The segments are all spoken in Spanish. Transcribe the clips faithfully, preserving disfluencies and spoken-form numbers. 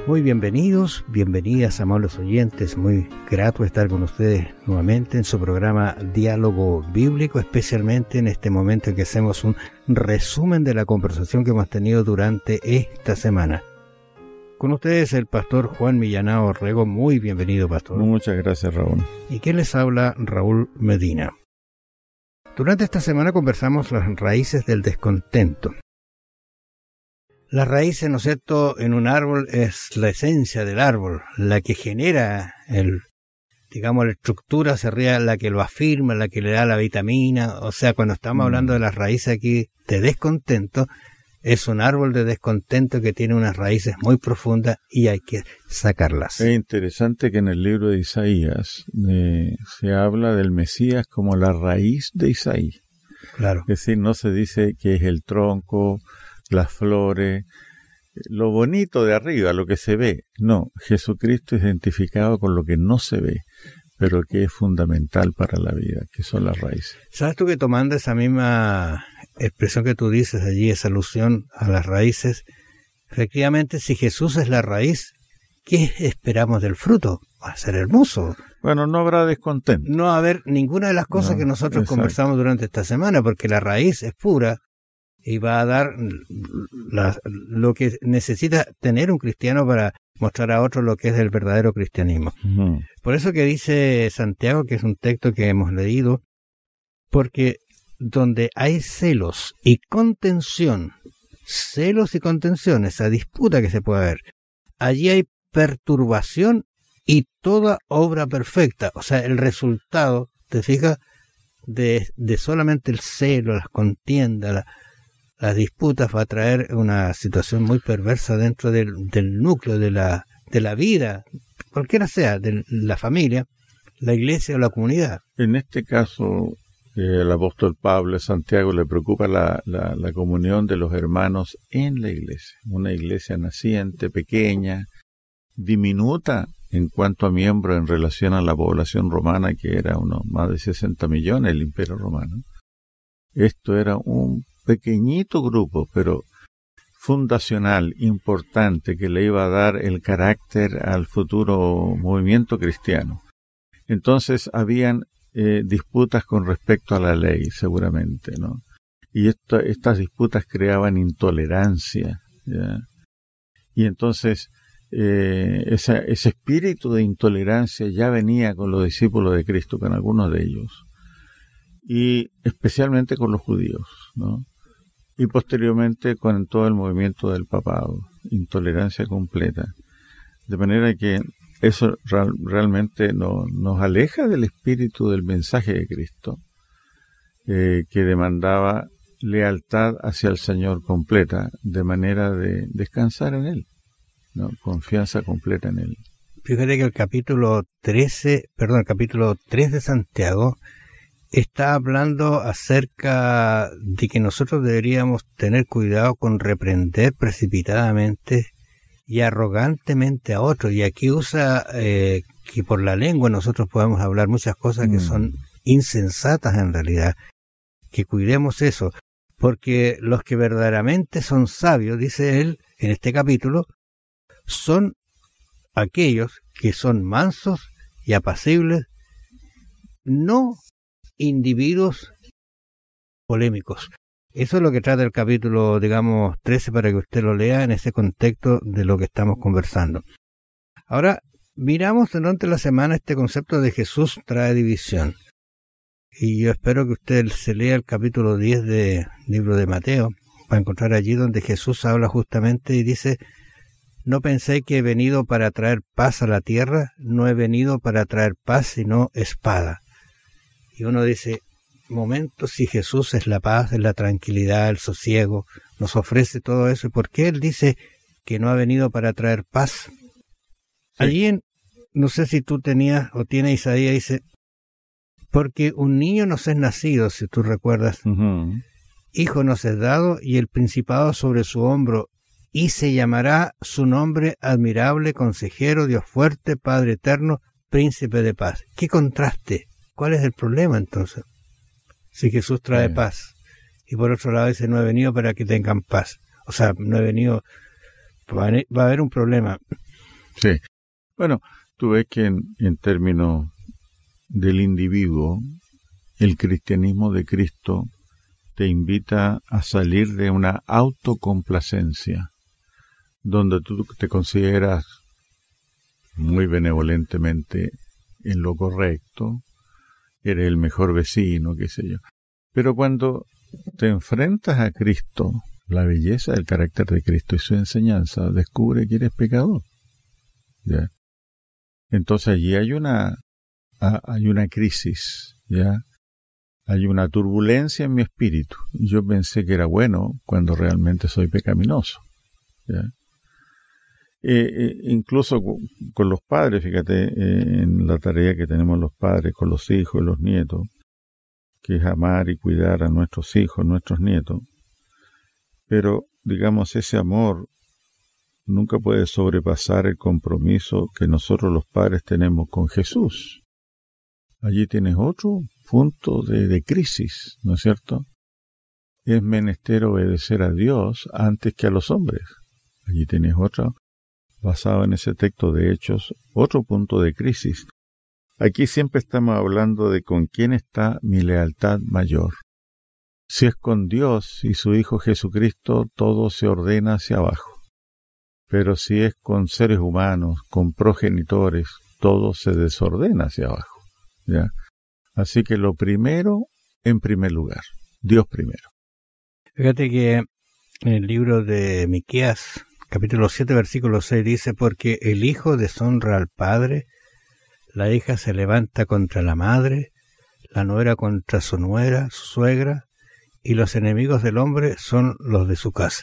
Muy bienvenidos, bienvenidas, amables oyentes. Muy grato estar con ustedes nuevamente en su programa Diálogo Bíblico, especialmente en este momento en que hacemos un resumen de la conversación que hemos tenido durante esta semana. Con ustedes el pastor Juan Millanao Orrego. Muy bienvenido, pastor. Muchas gracias, Raúl. ¿Y quién les habla? Raúl Medina. Durante esta semana conversamos las raíces del descontento. Las raíces, ¿no es cierto?, en un árbol es la esencia del árbol, la que genera, el, digamos, la estructura sería la que lo afirma, la que le da la vitamina. O sea, cuando estamos mm. hablando de las raíces aquí de descontento, es un árbol de descontento que tiene unas raíces muy profundas y hay que sacarlas. Es interesante que en el libro de Isaías eh, se habla del Mesías como la raíz de Isaí. Claro. Es decir, no se dice que es el tronco, las flores, lo bonito de arriba, lo que se ve. No, Jesucristo es identificado con lo que no se ve, pero que es fundamental para la vida, que son las raíces. ¿Sabes tú que tomando esa misma expresión que tú dices allí, esa alusión a las raíces, efectivamente, si Jesús es la raíz, ¿qué esperamos del fruto? Va a ser hermoso. Bueno, no habrá descontento. No va a haber ninguna de las cosas no, que nosotros exacto. conversamos durante esta semana, porque la raíz es pura y va a dar la, lo que necesita tener un cristiano para mostrar a otros lo que es el verdadero cristianismo. Uh-huh. Por eso que dice Santiago, que es un texto que hemos leído, porque donde hay celos y contención, celos y contención, esa disputa que se puede haber, allí hay perturbación y toda obra perfecta. O sea, el resultado, ¿te fijas? De, de solamente el celo, las contiendas, la, las disputas va a traer una situación muy perversa dentro del, del núcleo de la, de la vida, cualquiera sea, de la familia, la iglesia o la comunidad. En este caso, eh, el apóstol Pablo, Santiago, le preocupa la, la, la comunión de los hermanos en la iglesia. Una iglesia naciente, pequeña, diminuta en cuanto a miembros en relación a la población romana, que era unos más de sesenta millones, el imperio romano. Esto era un pequeñito grupo, pero fundacional, importante, que le iba a dar el carácter al futuro movimiento cristiano. Entonces habían eh, disputas con respecto a la ley, seguramente, ¿no? Y esto, estas disputas creaban intolerancia, ¿ya? Y entonces eh, esa, ese espíritu de intolerancia ya venía con los discípulos de Cristo, con algunos de ellos, y especialmente con los judíos, ¿no? Y posteriormente con todo el movimiento del papado, intolerancia completa. De manera que eso real, realmente no, nos aleja del espíritu del mensaje de Cristo, eh, que demandaba lealtad hacia el Señor completa, de manera de descansar en Él, ¿no? Confianza completa en Él. Fíjate que el capítulo trece, perdón, el capítulo tres de Santiago está hablando acerca de que nosotros deberíamos tener cuidado con reprender precipitadamente y arrogantemente a otros. Y aquí usa eh, que por la lengua nosotros podemos hablar muchas cosas mm. que son insensatas en realidad. Que cuidemos eso, porque los que verdaderamente son sabios, dice él en este capítulo, son aquellos que son mansos y apacibles, no individuos polémicos. Eso es lo que trata el capítulo, digamos, trece, para que usted lo lea en ese contexto de lo que estamos conversando. Ahora, miramos durante la semana este concepto de Jesús trae división. Y yo espero que usted se lea el capítulo diez del libro de Mateo, para encontrar allí donde Jesús habla justamente y dice: no penséis que he venido para traer paz a la tierra, no he venido para traer paz, sino espada. Y uno dice, momentos, si Jesús es la paz, es la tranquilidad, el sosiego, nos ofrece todo eso, ¿y por qué Él dice que no ha venido para traer paz? Sí. Allí, en, no sé si tú tenías o tienes Isaías, dice, porque un niño nos es nacido, si tú recuerdas, uh-huh. hijo nos es dado, y el principado sobre su hombro, y se llamará su nombre admirable, consejero, Dios fuerte, Padre eterno, príncipe de paz. ¿Qué contraste? ¿Cuál es el problema entonces? Si Jesús trae sí. paz, y por otro lado dice, no he venido para que tengan paz. O sea, no he venido, va a haber un problema. Sí. Bueno, tú ves que en, en términos del individuo, el cristianismo de Cristo te invita a salir de una autocomplacencia, donde tú te consideras muy benevolentemente en lo correcto, eres el mejor vecino, qué sé yo. Pero cuando te enfrentas a Cristo, la belleza del carácter de Cristo y su enseñanza, descubre que eres pecador. ¿Ya? Entonces allí hay una, hay una crisis, ¿ya? Hay una turbulencia en mi espíritu. Yo pensé que era bueno cuando realmente soy pecaminoso, ¿ya? Eh, eh, incluso con los padres, fíjate, eh, en la tarea que tenemos los padres con los hijos y los nietos, que es amar y cuidar a nuestros hijos, nuestros nietos. Pero, digamos, ese amor nunca puede sobrepasar el compromiso que nosotros los padres tenemos con Jesús. Allí tienes otro punto de, de crisis, ¿no es cierto? Es menester obedecer a Dios antes que a los hombres. Allí tienes otro, basado en ese texto de Hechos, otro punto de crisis. Aquí siempre estamos hablando de con quién está mi lealtad mayor. Si es con Dios y su Hijo Jesucristo, todo se ordena hacia abajo. Pero si es con seres humanos, con progenitores, todo se desordena hacia abajo, ¿ya? Así que lo primero, en primer lugar, Dios primero. Fíjate que en el libro de Miqueas, capítulo siete, versículo seis, dice: porque el hijo deshonra al padre, la hija se levanta contra la madre, la nuera contra su nuera, su suegra, y los enemigos del hombre son los de su casa.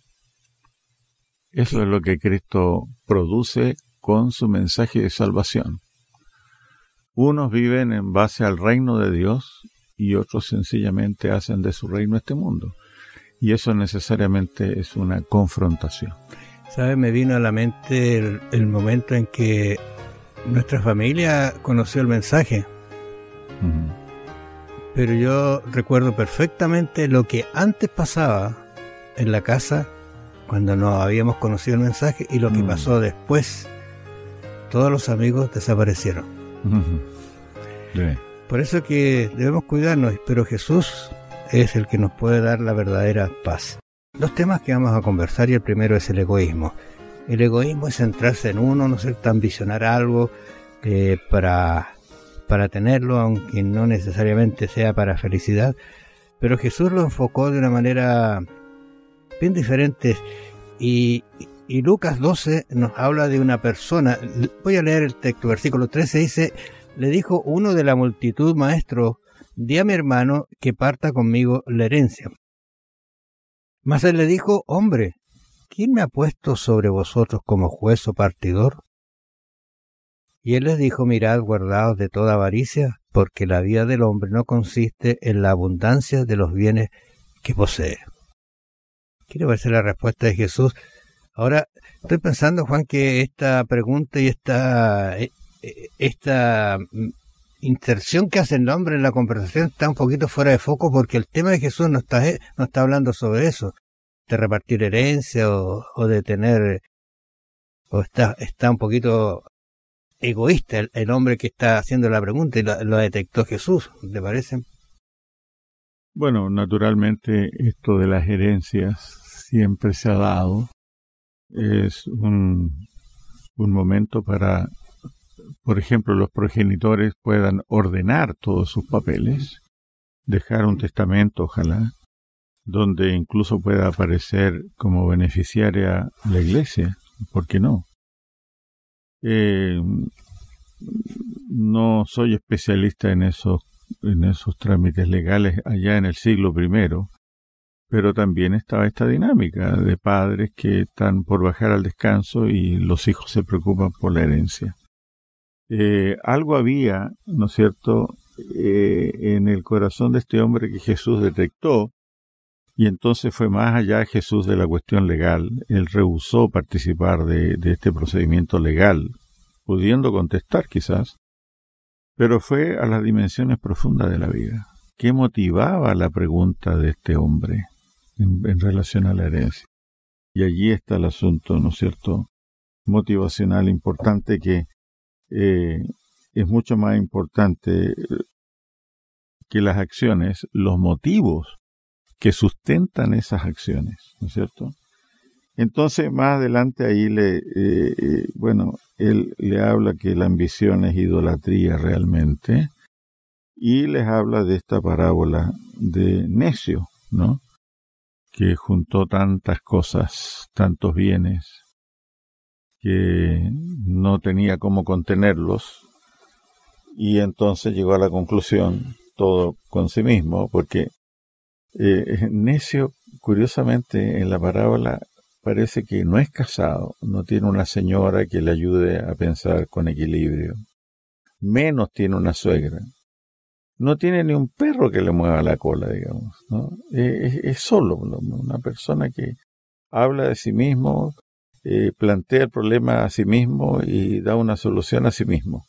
Eso es lo que Cristo produce con su mensaje de salvación. Unos viven en base al reino de Dios y otros sencillamente hacen de su reino este mundo. Y eso necesariamente es una confrontación. ¿Sabes? Me vino a la mente el, el momento en que nuestra familia conoció el mensaje. Uh-huh. Pero yo recuerdo perfectamente lo que antes pasaba en la casa cuando no habíamos conocido el mensaje y lo que uh-huh. pasó después. Todos los amigos desaparecieron. Uh-huh. Sí. Por eso que debemos cuidarnos, pero Jesús es el que nos puede dar la verdadera paz. Dos temas que vamos a conversar, y el primero es el egoísmo. El egoísmo es centrarse en uno, no ser ambicionar algo eh, para, para tenerlo, aunque no necesariamente sea para felicidad. Pero Jesús lo enfocó de una manera bien diferente. Y, y Lucas doce nos habla de una persona. Voy a leer el texto, versículo trece, dice: le dijo uno de la multitud: maestro, di a mi hermano que parta conmigo la herencia. Mas él le dijo: hombre, ¿quién me ha puesto sobre vosotros como juez o partidor? Y él les dijo: mirad, guardaos de toda avaricia, porque la vida del hombre no consiste en la abundancia de los bienes que posee. Quiero ver la respuesta de Jesús. Ahora, estoy pensando, Juan, que esta pregunta y esta, esta inserción que hace el hombre en la conversación está un poquito fuera de foco, porque el tema de Jesús no está, no está hablando sobre eso, de repartir herencia o, o de tener, o está, está un poquito egoísta el, el hombre que está haciendo la pregunta, y lo, lo detectó Jesús, ¿te parece? Bueno, naturalmente esto de las herencias siempre se ha dado. Es un, un momento para, por ejemplo, los progenitores puedan ordenar todos sus papeles, dejar un testamento, ojalá, donde incluso pueda aparecer como beneficiaria la iglesia, ¿por qué no? Eh, no soy especialista en esos, en esos trámites legales allá en el siglo primero, pero también estaba esta dinámica de padres que están por bajar al descanso y los hijos se preocupan por la herencia. Eh, algo había, ¿no es cierto?, eh, en el corazón de este hombre que Jesús detectó, y entonces fue más allá Jesús de la cuestión legal. Él rehusó participar de, de este procedimiento legal, pudiendo contestar quizás, pero fue a las dimensiones profundas de la vida. ¿Qué motivaba la pregunta de este hombre en, en relación a la herencia? Y allí está el asunto, ¿no es cierto?, motivacional importante que eh, es mucho más importante que las acciones, los motivos que sustentan esas acciones, ¿no es cierto? Entonces, más adelante ahí le, eh, eh, bueno, él le habla que la ambición es idolatría realmente, y les habla de esta parábola de necio, ¿no? Que juntó tantas cosas, tantos bienes, que no tenía cómo contenerlos, y entonces llegó a la conclusión, todo con sí mismo, porque eh, necio, curiosamente, en la parábola parece que no es casado, no tiene una señora que le ayude a pensar con equilibrio, menos tiene una suegra, no tiene ni un perro que le mueva la cola, digamos, ¿no? Es, es solo, una persona que habla de sí mismo, eh, plantea el problema a sí mismo y da una solución a sí mismo.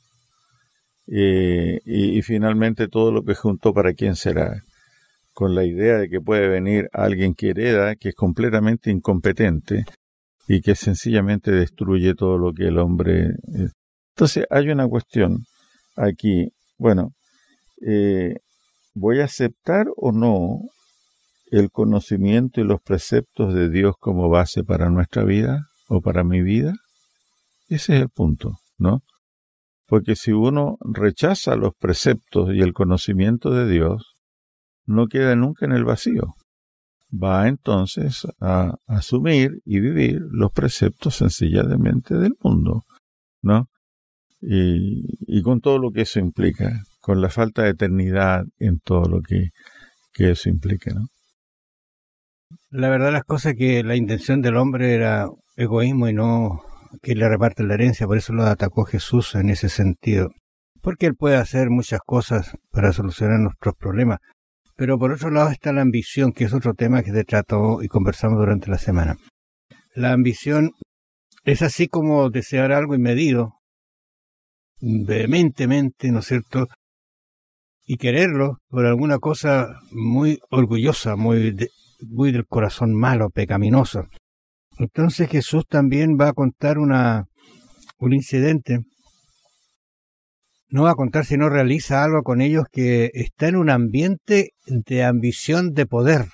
Eh, y, y finalmente todo lo que juntó, ¿para quién será? Con la idea de que puede venir alguien que hereda, que es completamente incompetente y que sencillamente destruye todo lo que el hombre... Eh. Entonces hay una cuestión aquí, bueno, eh, ¿voy a aceptar o no el conocimiento y los preceptos de Dios como base para nuestra vida o para mi vida? Ese es el punto, ¿no? Porque si uno rechaza los preceptos y el conocimiento de Dios, no queda nunca en el vacío. Va entonces a asumir y vivir los preceptos sencillamente del mundo, ¿no? Y, y con todo lo que eso implica, con la falta de eternidad en todo lo que, que eso implica, ¿no? La verdad las cosas es que la intención del hombre era egoísmo y no que le reparte la herencia, por eso lo atacó Jesús en ese sentido. Porque él puede hacer muchas cosas para solucionar nuestros problemas, pero por otro lado está la ambición, que es otro tema que se trató y conversamos durante la semana. La ambición es así como desear algo inmedido, vehementemente, ¿no es cierto?, y quererlo por alguna cosa muy orgullosa, muy, de, muy del corazón malo, pecaminoso. Entonces Jesús también va a contar una, un incidente, no va a contar sino realiza algo con ellos que está en un ambiente de ambición de poder.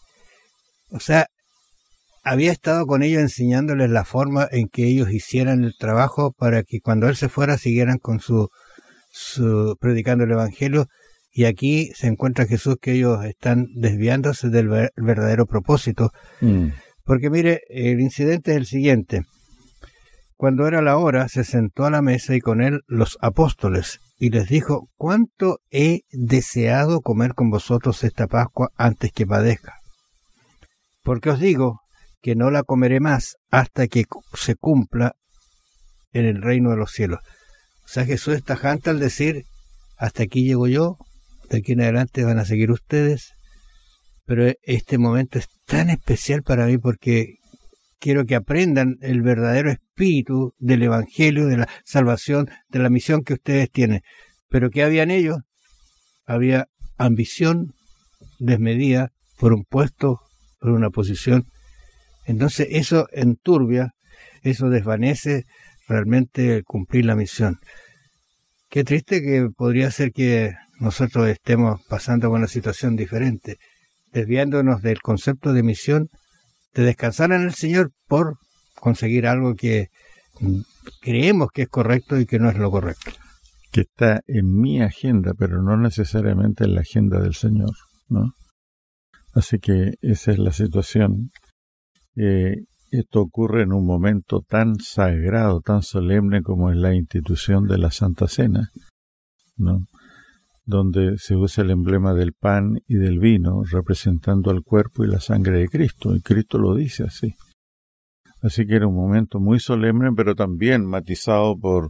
O sea, había estado con ellos enseñándoles la forma en que ellos hicieran el trabajo para que cuando él se fuera siguieran con su, su predicando el evangelio, y aquí se encuentra Jesús que ellos están desviándose del ver, verdadero propósito. Mm. Porque mire, el incidente es el siguiente. Cuando era la hora, se sentó a la mesa y con él los apóstoles, y les dijo: ¿cuánto he deseado comer con vosotros esta Pascua antes que padezca? Porque os digo que no la comeré más hasta que se cumpla en el reino de los cielos. O sea, Jesús es tajante al decir: hasta aquí llego yo, de aquí en adelante van a seguir ustedes, pero este momento es tan especial para mí porque quiero que aprendan el verdadero espíritu del evangelio, de la salvación, de la misión que ustedes tienen. Pero ¿qué había en ellos? Había ambición desmedida por un puesto, por una posición. Entonces eso enturbia, eso desvanece realmente el cumplir la misión. Qué triste que podría ser que nosotros estemos pasando por una situación diferente, desviándonos del concepto de misión, de descansar en el Señor por conseguir algo que creemos que es correcto y que no es lo correcto. Que está en mi agenda, pero no necesariamente en la agenda del Señor, ¿no? Así que esa es la situación. Eh, esto ocurre en un momento tan sagrado, tan solemne como es la institución de la Santa Cena, ¿no? Donde se usa el emblema del pan y del vino, representando al cuerpo y la sangre de Cristo, y Cristo lo dice así. Así que era un momento muy solemne, pero también matizado por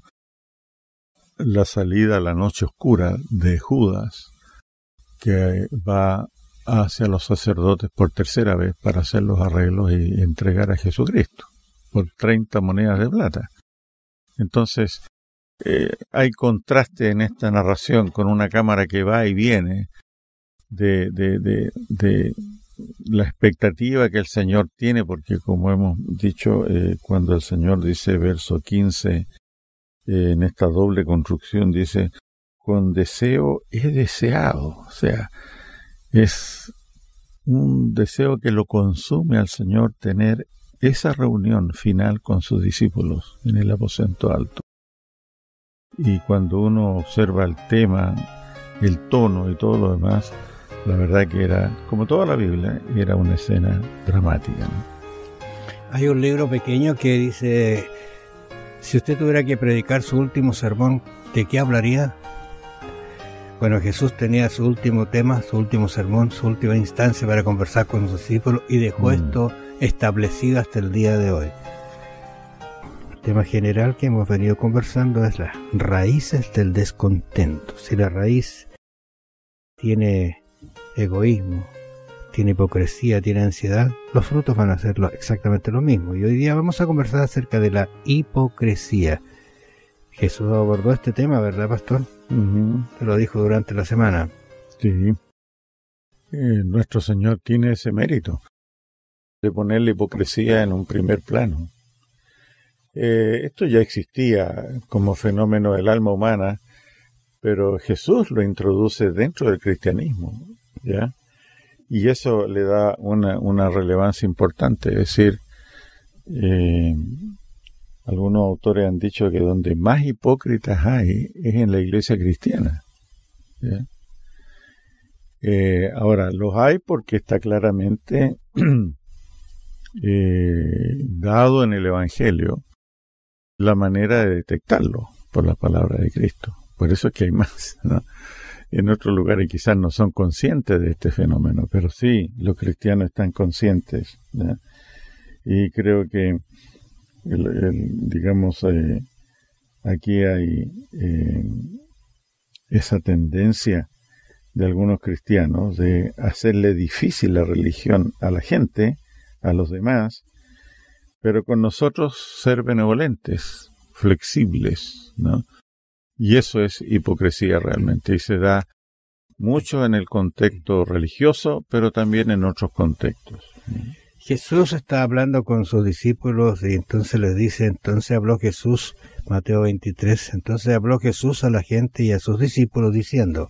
la salida a la noche oscura de Judas, que va hacia los sacerdotes por tercera vez para hacer los arreglos y entregar a Jesucristo por treinta monedas de plata. Entonces, eh, hay contraste en esta narración con una cámara que va y viene de, de, de, de la expectativa que el Señor tiene, porque como hemos dicho, eh, cuando el Señor dice, verso quince, eh, en esta doble construcción, dice, con deseo he deseado, o sea, es un deseo que lo consume al Señor tener esa reunión final con sus discípulos en el aposento alto. Y cuando uno observa el tema, el tono y todo lo demás, la verdad que era, como toda la Biblia, era una escena dramática, ¿no? Hay un libro pequeño que dice, si usted tuviera que predicar su último sermón, ¿de qué hablaría? Bueno, Jesús tenía su último tema, su último sermón, su última instancia para conversar con sus discípulos y dejó mm. esto establecido hasta el día de hoy. El tema general que hemos venido conversando es las raíces del descontento. Si la raíz tiene egoísmo, tiene hipocresía, tiene ansiedad, los frutos van a ser lo, exactamente lo mismo. Y hoy día vamos a conversar acerca de la hipocresía. Jesús abordó este tema, ¿verdad, pastor? Uh-huh. Te lo dijo durante la semana. Sí. Eh, nuestro Señor tiene ese mérito de poner la hipocresía en un primer plano. Eh, esto ya existía como fenómeno del alma humana, pero Jesús lo introduce dentro del cristianismo, ¿ya? Y eso le da una, una relevancia importante. Es decir, eh, algunos autores han dicho que donde más hipócritas hay es en la iglesia cristiana, ¿ya? Eh, ahora, los hay porque está claramente eh, dado en el Evangelio la manera de detectarlo por la palabra de Cristo. Por eso es que hay más, ¿no? En otros lugares quizás no son conscientes de este fenómeno, pero sí, los cristianos están conscientes, ¿no? Y creo que, el, el, digamos, eh, aquí hay eh, esa tendencia de algunos cristianos de hacerle difícil la religión a la gente, a los demás, pero con nosotros ser benevolentes, flexibles, ¿no? Y eso es hipocresía realmente, y se da mucho en el contexto religioso, pero también en otros contextos. Jesús está hablando con sus discípulos y entonces les dice, entonces habló Jesús, Mateo veintitrés, entonces habló Jesús a la gente y a sus discípulos diciendo,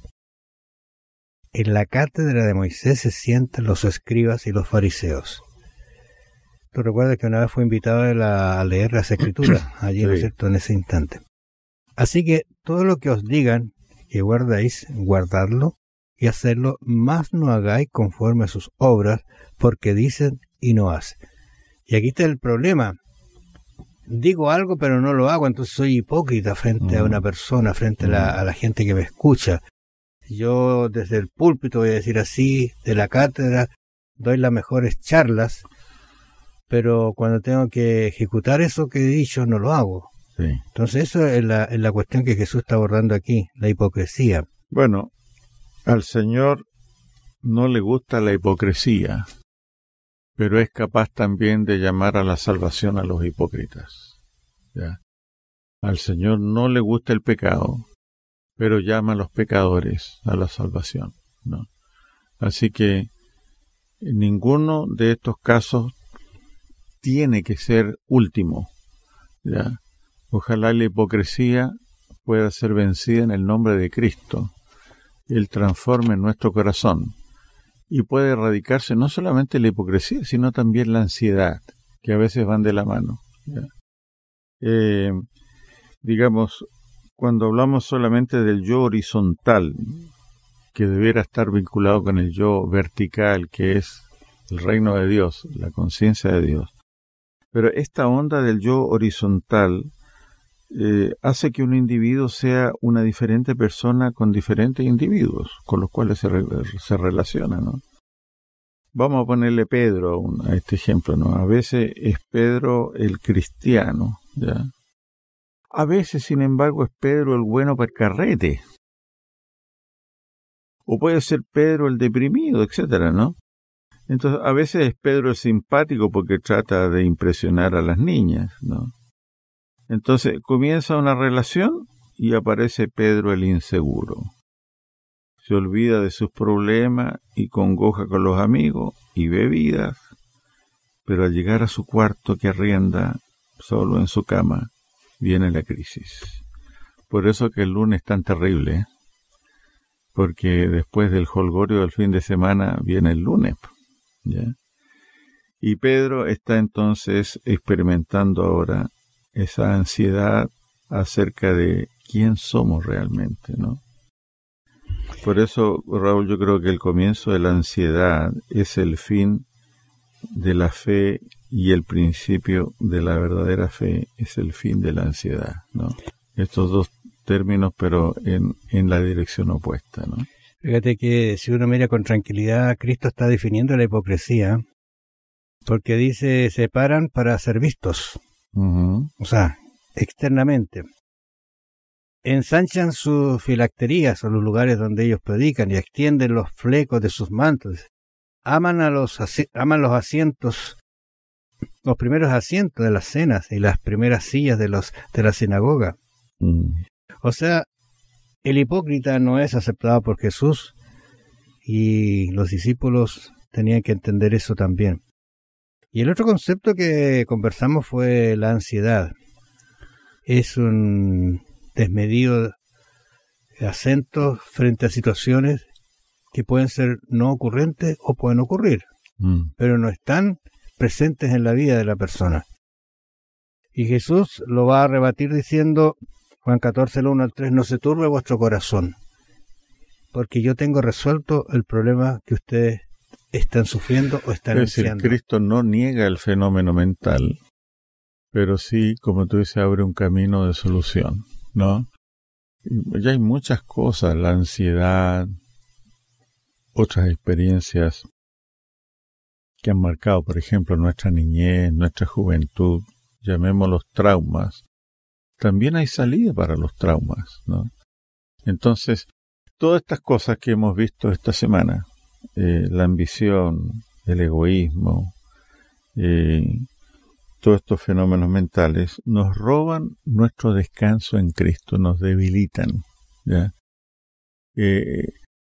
en la cátedra de Moisés se sientan los escribas y los fariseos. Tú recuerdas que una vez fue invitado a, la, a leer las escrituras, allí, sí. ¿No es cierto?, en ese instante. Así que todo lo que os digan que guardéis, guardadlo y hacerlo, más no hagáis conforme a sus obras, porque dicen y no hacen. Y aquí está el problema. Digo algo pero no lo hago, entonces soy hipócrita frente mm. a una persona, frente mm. a, la, a la gente que me escucha. Yo desde el púlpito, voy a decir así, de la cátedra, doy las mejores charlas, pero cuando tengo que ejecutar eso que he dicho, no lo hago. Sí. Entonces eso es la, es la cuestión que Jesús está abordando aquí, la hipocresía. Bueno, al Señor no le gusta la hipocresía, pero es capaz también de llamar a la salvación a los hipócritas, ¿ya? Al Señor no le gusta el pecado, pero llama a los pecadores a la salvación, ¿no? Así que ninguno de estos casos tiene que ser último, ¿ya? Ojalá la hipocresía pueda ser vencida en el nombre de Cristo. Él transforme nuestro corazón y puede erradicarse no solamente la hipocresía, sino también la ansiedad, que a veces van de la mano, ¿ya? Eh, digamos, cuando hablamos solamente del yo horizontal, que debiera estar vinculado con el yo vertical, que es el reino de Dios, la conciencia de Dios. Pero esta onda del yo horizontal eh, hace que un individuo sea una diferente persona con diferentes individuos con los cuales se, re, se relaciona, ¿no? Vamos a ponerle Pedro a este ejemplo, ¿no? A veces es Pedro el cristiano, ¿ya? A veces, sin embargo, es Pedro el bueno para el carrete. O puede ser Pedro el deprimido, etcétera, ¿no? Entonces, a veces es Pedro el simpático porque trata de impresionar a las niñas, ¿no? Entonces, comienza una relación y aparece Pedro el inseguro. se olvida de sus problemas y congoja con los amigos y bebidas, pero al llegar a su cuarto que arrienda, solo en su cama, viene la crisis. Por eso que el lunes es tan terrible, ¿eh? Porque después del jolgorio del fin de semana viene el lunes, ¿ya? Y Pedro está entonces experimentando ahora esa ansiedad acerca de quién somos realmente, ¿no? Por eso, Raúl, yo creo que el comienzo de la ansiedad es el fin de la fe y el principio de la verdadera fe es el fin de la ansiedad, ¿no? Estos dos términos, pero en, en la dirección opuesta, ¿no? Fíjate que si uno mira con tranquilidad, Cristo está definiendo la hipocresía, porque dice, se paran para ser vistos, uh-huh. O sea, externamente. Ensanchan sus filacterías o los lugares donde ellos predican y extienden los flecos de sus mantos. Aman a los aman los asientos, los primeros asientos de las cenas y las primeras sillas de los de la sinagoga. Mm. O sea, el hipócrita no es aceptado por Jesús y los discípulos tenían que entender eso también. Y el otro concepto que conversamos fue la ansiedad. Es un desmedido acento frente a situaciones que pueden ser no ocurrentes o pueden ocurrir, mm. pero no están presentes en la vida de la persona. Y Jesús lo va a rebatir diciendo, Juan catorce, el uno al tres, no se turbe vuestro corazón, porque yo tengo resuelto el problema que ustedes están sufriendo o están ansiando. Es decir, Cristo no niega el fenómeno mental, pero sí, como tú dices, abre un camino de solución, ¿no? Ya hay muchas cosas, la ansiedad, otras experiencias que han marcado, por ejemplo, nuestra niñez, nuestra juventud, llamémoslos traumas. También hay salida para los traumas, ¿no? Entonces, todas estas cosas que hemos visto esta semana, eh, la ambición, el egoísmo, eh, todos estos fenómenos mentales, nos roban nuestro descanso en Cristo, nos debilitan, ¿ya? Eh,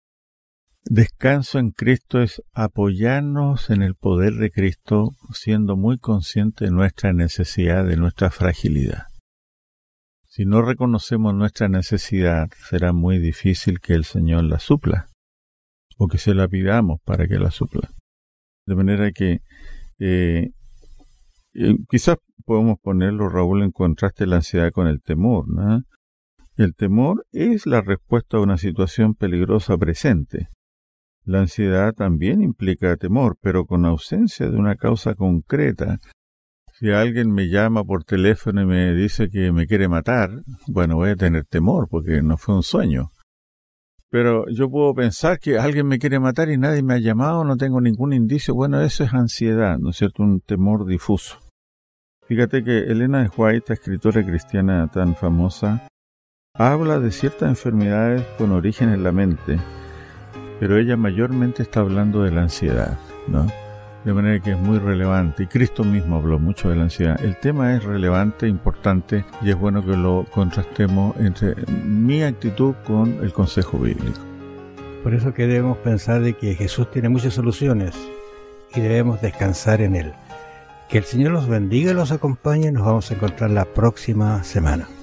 descanso en Cristo es apoyarnos en el poder de Cristo, siendo muy consciente de nuestra necesidad, de nuestra fragilidad. Si no reconocemos nuestra necesidad, será muy difícil que el Señor la supla, o que se la pidamos para que la supla. De manera que eh, eh, quizás podemos ponerlo, Raúl, en contraste la ansiedad con el temor, ¿no? El temor es la respuesta a una situación peligrosa presente. La ansiedad también implica temor, pero con ausencia de una causa concreta. Si alguien me llama por teléfono y me dice que me quiere matar, bueno, voy a tener temor porque no fue un sueño. Pero yo puedo pensar que alguien me quiere matar y nadie me ha llamado, no tengo ningún indicio. Bueno, eso es ansiedad, ¿no es cierto? Un temor difuso. Fíjate que Elena de White, escritora cristiana tan famosa, habla de ciertas enfermedades con origen en la mente, pero ella mayormente está hablando de la ansiedad, ¿no? De manera que es muy relevante, y Cristo mismo habló mucho de la ansiedad. El tema es relevante, importante, y es bueno que lo contrastemos entre mi actitud con el consejo bíblico. Por eso que debemos pensar de que Jesús tiene muchas soluciones y debemos descansar en Él. Que el Señor los bendiga y los acompañe. Nos vamos a encontrar la próxima semana.